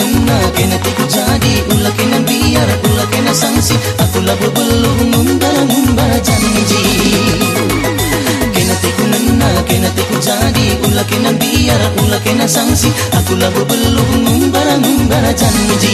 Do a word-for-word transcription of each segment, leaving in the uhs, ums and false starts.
mengena, kena tiku jadi, ulah kena biar, ulah kena sanksi. Aku lah belum membara-membara janji. Kena tiku mengena, kena tiku jadi, ulah kena biar, ulah kena sanksi. Aku lah belum membara-membara janji.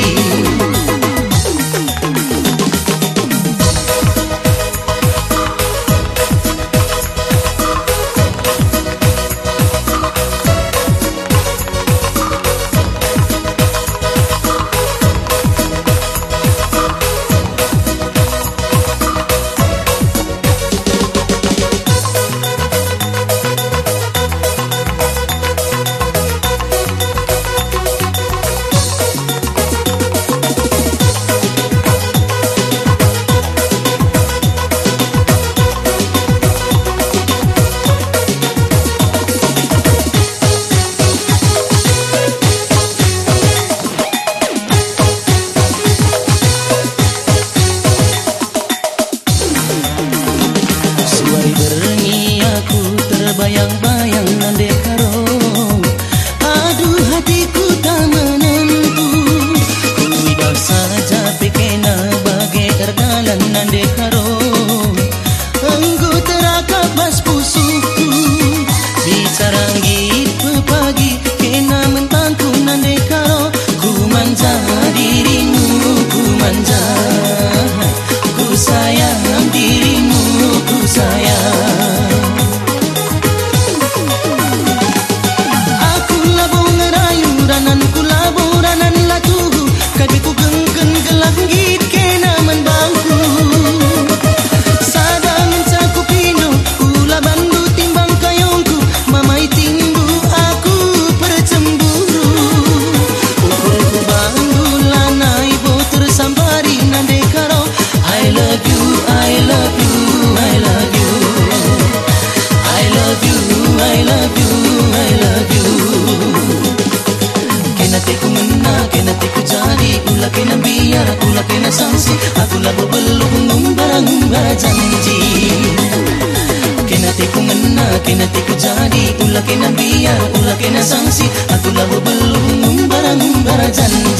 Bayang-bayang nande karo, aduh hatiku tak menentu. Ku dah saja pekena bagai erdalan nande karo. Engkau terakap mas pusuku, bicara gitu pagi kena mentangku nande karo. Ku manja dirimu, ku manja, ku sayang dirimu, ku sayang. Kena biar, ulah kena sanksi. Aku lah belum membara-membara janji. Kena tiku mena, kena tiku jadi, ulah kena biar, ulah kena sanksi. Aku lah belum membara-membara janji.